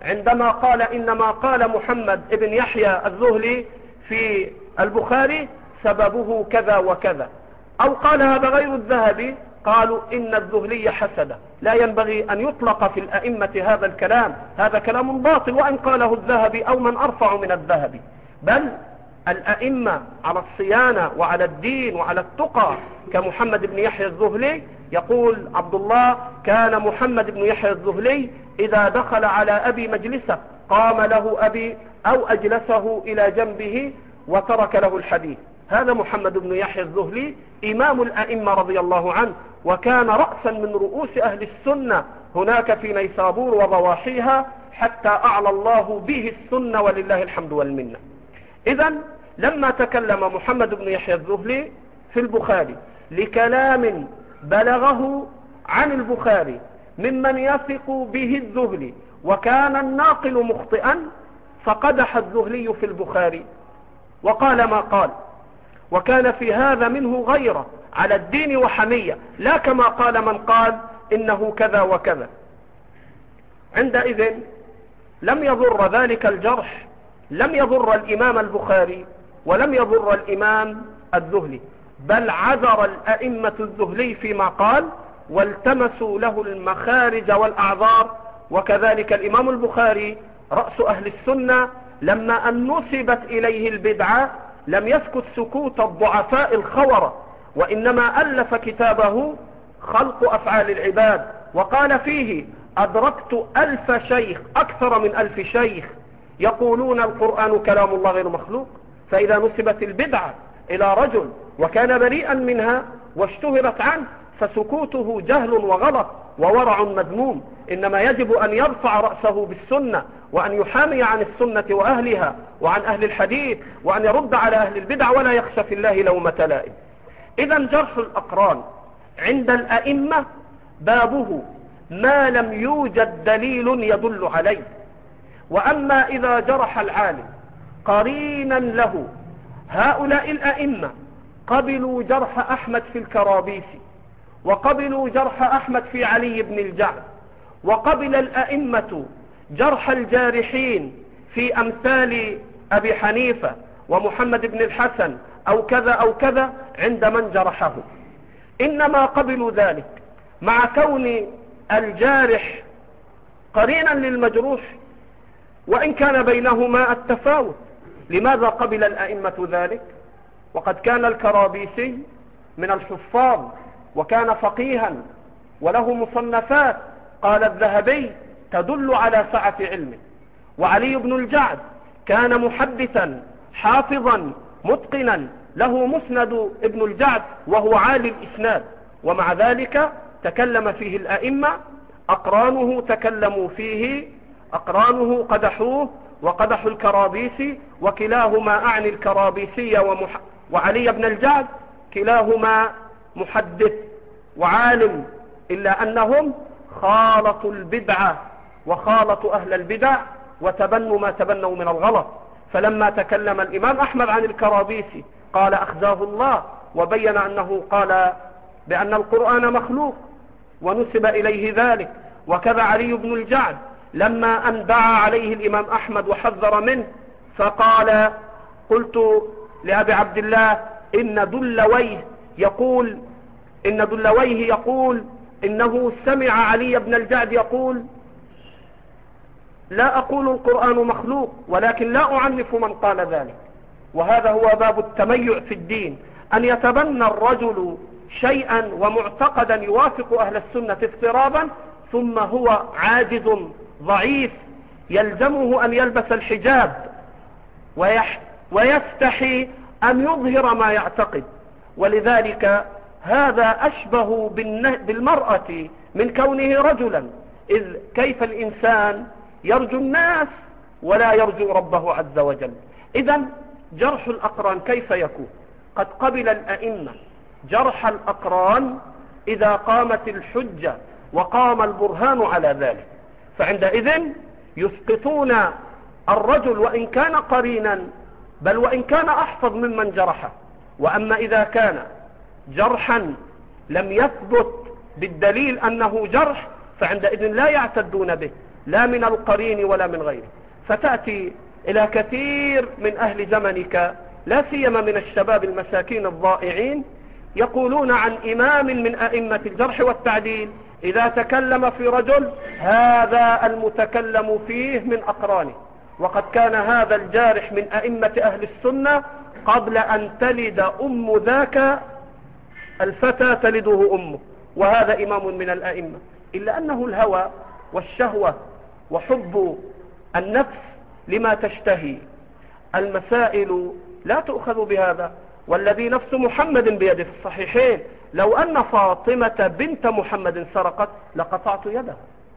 عندما قال إنما قال محمد ابن يحيى الذهلي في البخاري سببه كذا وكذا، أو قال هذا غير الذهبي، قالوا إن الذهلي حسد. لا ينبغي أن يطلق في الأئمة هذا الكلام، هذا كلام باطل وإن قاله الذهبي أو من أرفع من الذهبي، بل الأئمة على الصيانة وعلى الدين وعلى التقى كمحمد بن يحيى الذهلي. يقول عبد الله: كان محمد بن يحيى الذهلي إذا دخل على أبي مجلسه قام له أبي أو أجلسه إلى جنبه وترك له الحديث. هذا محمد بن يحيى الذهلي إمام الأئمة رضي الله عنه، وكان رأسا من رؤوس أهل السنة هناك في نيسابور وضواحيها، حتى أعلى الله به السنة ولله الحمد والمنة. إذن لما تكلم محمد بن يحيى الذهلي في البخاري لكلام بلغه عن البخاري ممن يثق به الذهلي وكان الناقل مخطئا، فقدح الذهلي في البخاري وقال ما قال، وكان في هذا منه غيرة على الدين وحمية، لا كما قال من قال إنه كذا وكذا. عندئذ لم يضر ذلك الجرح، لم يضر الإمام البخاري ولم يضر الإمام الذهلي، بل عذر الأئمة الذهلي فيما قال والتمسوا له المخارج والأعذار. وكذلك الإمام البخاري رأس أهل السنة لما أن نسبت إليه البدعة لم يسكت سكوت الضعفاء الخورة، وإنما ألف كتابه خلق أفعال العباد، وقال فيه: أدركت 1000 شيخ، أكثر من 1000 شيخ يقولون القرآن كلام الله غير مخلوق. فإذا نسبت البدعة إلى رجل وكان بريئا منها واشتهرت عنه فسكوته جهل وغلط وورع مذموم، إنما يجب أن يرفع رأسه بالسنة وأن يحامي عن السنة وأهلها وعن أهل الحديث وأن يرد على أهل البدع ولا يخشى في الله لومة لائم. إذا جرح الأقران عند الأئمة بابه ما لم يوجد دليل يدل عليه. وأما إذا جرح العالم قرينا له، هؤلاء الأئمة قبلوا جرح أحمد في الكرابيسي، وقبلوا جرح أحمد في علي بن الجعد، وقبل الأئمة جرح الجارحين في أمثال أبي حنيفة ومحمد بن الحسن أو كذا أو كذا عند من جرحه، إنما قبلوا ذلك مع كون الجارح قرينا للمجروح وإن كان بينهما التفاوت. لماذا قبل الأئمة ذلك؟ وقد كان الكرابيسي من الحفاظ وكان فقيها وله مصنفات قال الذهبي تدل على سعة علمه، وعلي بن الجعد كان محدثا حافظا متقنا له مسند ابن الجعد وهو عالي الإسناد، ومع ذلك تكلم فيه الأئمة، أقرانه تكلموا فيه، أقرانه قدحوه وقدحوا الكرابيسي، وكلاهما أعني الكرابيسي وعلي بن الجعد كلاهما محدث وعالم، إلا أنهم خالطوا البدعة وخالطوا أهل البدع وتبنوا ما تبنوا من الغلط. فلما تكلم الإمام أحمد عن الكرابيسي قال أخزاه الله، وبين أنه قال بأن القرآن مخلوق ونسب إليه ذلك. وكذا علي بن الجعد لما أن دعا عليه الإمام أحمد وحذر منه فقال: قلت لأبي عبد الله إن دلويه يقول إنه سمع علي بن الجعد يقول: لا أقول القرآن مخلوق ولكن لا أعنف من قال ذلك. وهذا هو باب التميع في الدين، أن يتبنى الرجل شيئا ومعتقدا يوافق أهل السنة اضطرابا، ثم هو عاجز ضعيف يلزمه أن يلبس الحجاب ويستحي أن يظهر ما يعتقد. ولذلك هذا أشبه بالمرأة من كونه رجلا، إذ كيف الإنسان يرجو الناس ولا يرجو ربه عز وجل؟ إذن جرح الأقران كيف يكون؟ قد قبل الأئمة جرح الأقران إذا قامت الحجة وقام البرهان على ذلك، فعندئذ يسقطون الرجل وإن كان قرينا، بل وإن كان أحفظ ممن جرحه. وأما إذا كان جرحا لم يثبت بالدليل أنه جرح فعندئذ لا يعتدون به. لا من القرين ولا من غيره. فتأتي إلى كثير من أهل زمنك لا سيما من الشباب المساكين الضائعين يقولون عن إمام من أئمة الجرح والتعديل إذا تكلم في رجل هذا المتكلم فيه من أقرانه، وقد كان هذا الجارح من أئمة أهل السنة قبل أن تلد أم ذاك الفتى تلده أمه، وهذا إمام من الأئمة. إلا أنه الهوى والشهوة وحب النفس لما تشتهي المسائل لا تؤخذ بهذا. والذي نفس محمد بيده في الصحيحين لو أن فاطمة بنت محمد سرقت لقطعت يدها،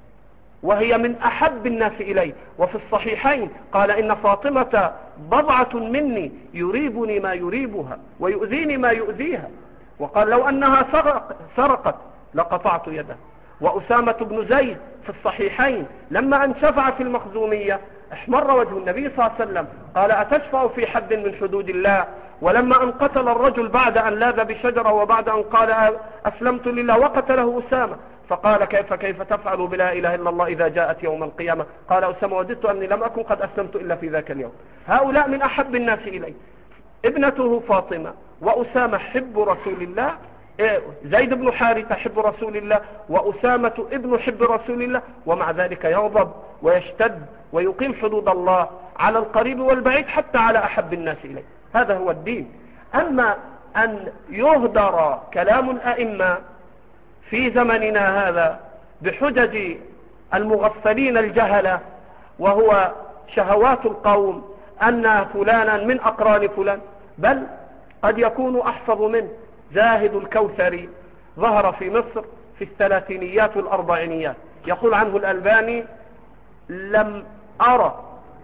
وهي من أحب الناس إلي. وفي الصحيحين قال إن فاطمة بضعة مني يريبني ما يريبها ويؤذيني ما يؤذيها، وقال لو أنها سرقت لقطعت يدها. وأسامة بن زيد في الصحيحين لما أن شفع في المخزومية احمر وجه النبي صلى الله عليه وسلم، قال أتشفع في حد من حدود الله؟ ولما أن قتل الرجل بعد أن لاذ بشجرة وبعد أن قال أسلمت لله وقتله أسامة، فقال كيف تفعل بلا إله إلا الله إذا جاءت يوم القيامة؟ قال أسامة وددت أني لم أكن قد أسلمت إلا في ذاك اليوم. هؤلاء من أحب الناس إلي، ابنته فاطمة وأسامة حب رسول الله، زيد بن حارثة حب رسول الله وأسامة ابن حب رسول الله، ومع ذلك يغضب ويشتد ويقيم حدود الله على القريب والبعيد حتى على أحب الناس إليه. هذا هو الدين. أما أن يهدر كلام الأئمة في زمننا هذا بحجج المغفلين الجهلة وهو شهوات القوم أن فلانا من أقران فلان، بل قد يكون أحفظ منه. زاهد الكوثري ظهر في مصر في الثلاثينيات والأربعينيات، يقول عنه الألباني لم أرى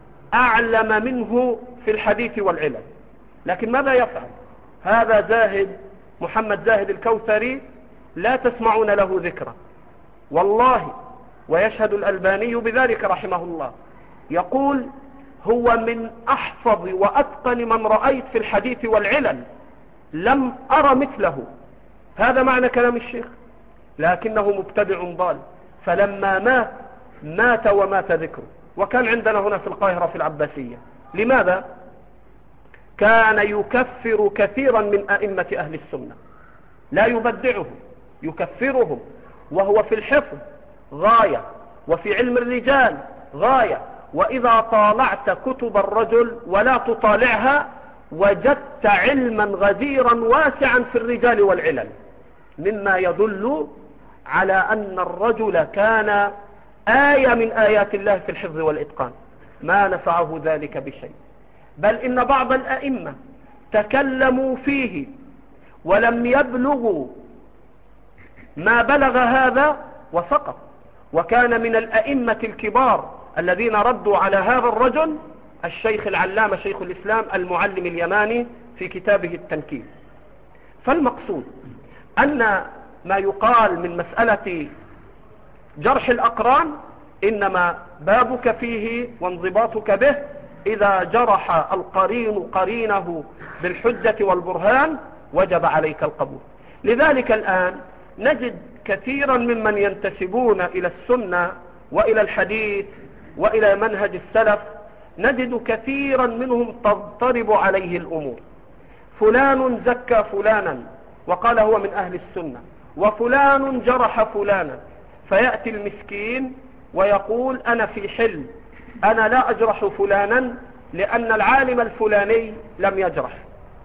أعلم منه في الحديث والعلم. لكن ماذا يفعل هذا زاهد محمد زاهد الكوثري؟ لا تسمعون له ذكرا والله، ويشهد الألباني بذلك رحمه الله. يقول هو من أحفظ وأتقن من رأيت في الحديث والعلل، لم أرى مثله. هذا معنى كلام الشيخ، لكنه مبتدع ضال. فلما مات ومات ذكره. وكان عندنا هنا في القاهرة في العباسية. لماذا؟ كان يكفر كثيرا من أئمة أهل السنة، لا يبدعهم، يكفرهم، وهو في الحفظ غاية وفي علم الرجال غاية. وإذا طالعت كتب الرجل ولا تطالعها وجدت علما غزيرا واسعا في الرجال والعلل، مما يدل على أن الرجل كان آية من آيات الله في الحفظ والإتقان. ما نفعه ذلك بشيء، بل إن بعض الأئمة تكلموا فيه ولم يبلغوا ما بلغ هذا وسقط. وكان من الأئمة الكبار الذين ردوا على هذا الرجل الشيخ العلامة شيخ الإسلام المعلم اليماني في كتابه التنكيل. فالمقصود أن ما يقال من مسألة جرح الأقران إنما بابك فيه وانضباطك به إذا جرح القرين قرينه بالحجة والبرهان وجب عليك القبول. لذلك الآن نجد كثيرا ممن ينتسبون إلى السنة وإلى الحديث وإلى منهج السلف، نجد كثيرا منهم تضطرب عليه الأمور. فلان زكى فلانا وقال هو من أهل السنة، وفلان جرح فلانا، فيأتي المسكين ويقول أنا في حل، أنا لا أجرح فلانا لأن العالم الفلاني لم يجرح.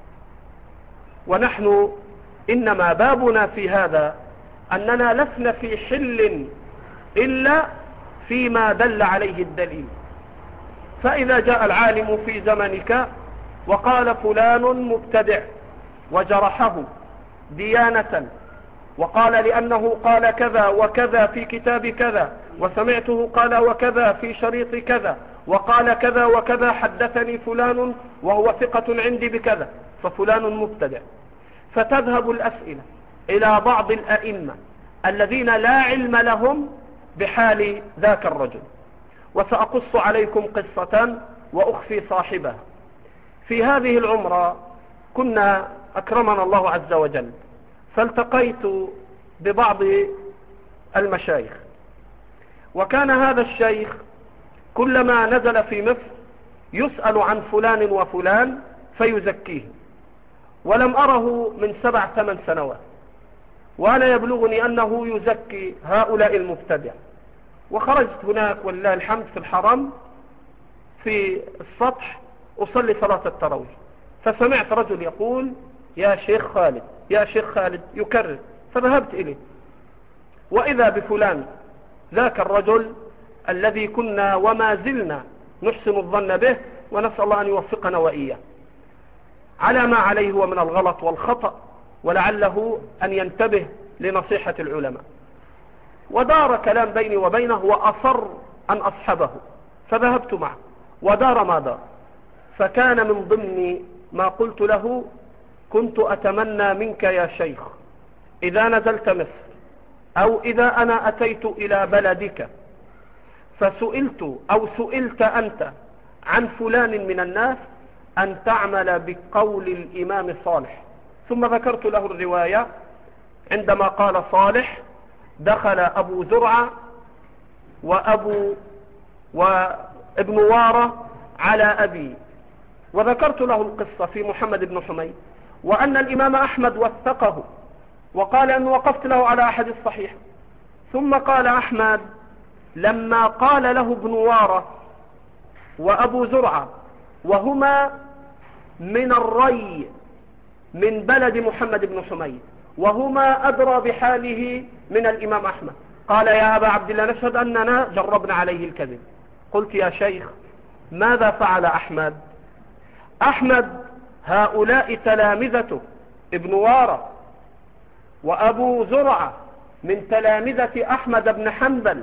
ونحن إنما بابنا في هذا أننا لسنا في حل إلا فيما دل عليه الدليل. فإذا جاء العالم في زمنك وقال فلان مبتدع وجرحه ديانة، وقال لأنه قال كذا وكذا في كتاب كذا، وسمعته قال وكذا في شريط كذا، وقال كذا وكذا حدثني فلان وهو ثقة عندي بكذا، ففلان مبتدع. فتذهب الأسئلة إلى بعض الأئمة الذين لا علم لهم بحال ذاك الرجل. وسأقص عليكم قصة وأخفي صاحبها. في هذه العمرة كنا أكرمنا الله عز وجل، فالتقيت ببعض المشايخ، وكان هذا الشيخ كلما نزل في مصر يسأل عن فلان وفلان فيزكيه، ولم أره من 7-8 سنوات، وأنا يبلغني أنه يزكي هؤلاء المبتدع. وخرجت هناك ولله الحمد في الحرم في السطح أصلي صلاة التراويح، فسمعت رجل يقول يا شيخ خالد يا شيخ خالد يكرر، فذهبت إليه وإذا بفلان ذاك الرجل الذي كنا وما زلنا نحسن الظن به، ونسأل الله أن يوفقنا وإياه على ما عليه هو من الغلط والخطأ، ولعله أن ينتبه لنصيحة العلماء. ودار كلام بيني وبينه وأصر أن أصحبه، فذهبت معه ودار ما دار. فكان من ضمن ما قلت له كنت أتمنى منك يا شيخ إذا نزلت مصر أو إذا أنا أتيت إلى بلدك فسئلت أو سئلت أنت عن فلان من الناس أن تعمل بقول الإمام صالح. ثم ذكرت له الرواية عندما قال صالح دخل أبو زرعة وابن وارة على أبي، وذكرت له القصة في محمد بن حميد، وأن الإمام أحمد وثقه وقال أن وقفت له على أحد الصحيح. ثم قال أحمد لما قال له ابن وارة وأبو زرعة وهما من الري من بلد محمد بن حميد وهما أدرى بحاله من الإمام أحمد، قال يا أبا عبد الله نشهد أننا جربنا عليه الكذب. قلت يا شيخ ماذا فعل أحمد؟ أحمد هؤلاء تلامذته ابن وارة وأبو زرعة من تلامذة أحمد بن حنبل،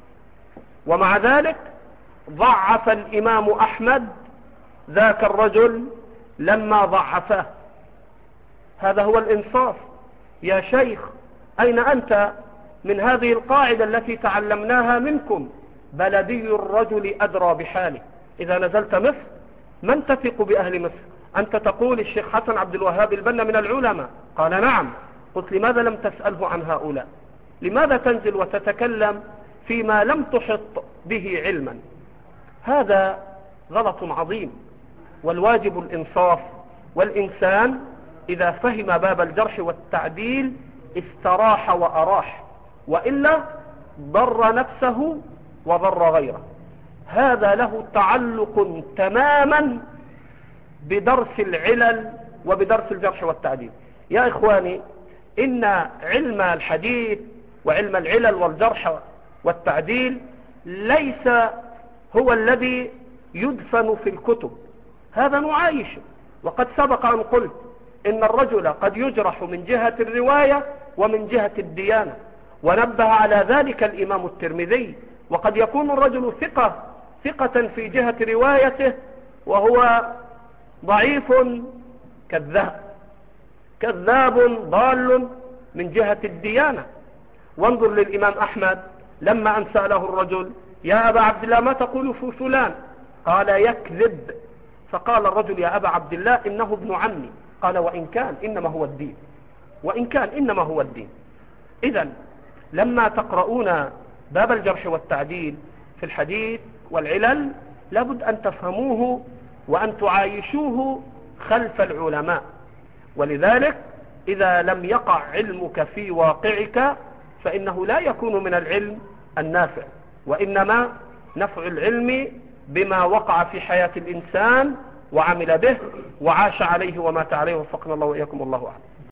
ومع ذلك ضعف الإمام أحمد ذاك الرجل لما ضعفه. هذا هو الإنصاف يا شيخ. أين أنت من هذه القاعدة التي تعلمناها منكم؟ بلدي الرجل أدرى بحاله. إذا نزلت مصر من تثق بأهل مصر؟ أنت تقول الشيخ حسن عبد الوهاب البنا من العلماء، قال نعم. قلت لماذا لم تسأله عن هؤلاء؟ لماذا تنزل وتتكلم فيما لم تحط به علما؟ هذا غلط عظيم، والواجب الإنصاف. والإنسان إذا فهم باب الجرح والتعديل استراح وأراح، وإلا ضر نفسه وضر غيره. هذا له تعلق تماما بدرس العلل وبدرس الجرح والتعديل. يا إخواني إن علم الحديث وعلم العلل والجرح والتعديل ليس هو الذي يدفن في الكتب، هذا نعايش. وقد سبق أن قلت إن الرجل قد يجرح من جهة الرواية ومن جهة الديانة، ونبه على ذلك الإمام الترمذي. وقد يكون الرجل ثقة في جهة روايته وهو ضعيف كذاب ضال من جهة الديانة. وانظر للإمام أحمد لما أن سأله الرجل يا أبا عبد الله ما تقول في فلان؟ قال يكذب. فقال الرجل يا أبا عبد الله إنه ابن عمي. قال وإن كان إنما هو الدين، وإن كان إنما هو الدين. إذن لما تقرؤون باب الجرح والتعديل في الحديث والعلل لابد أن تفهموه وأن تعايشوه خلف العلماء. ولذلك إذا لم يقع علمك في واقعك فإنه لا يكون من العلم النافع، وإنما نفع العلم بما وقع في حياة الإنسان وعمل به وعاش عليه ومات عليه، وفقنا الله وإياكم، والله أعلم.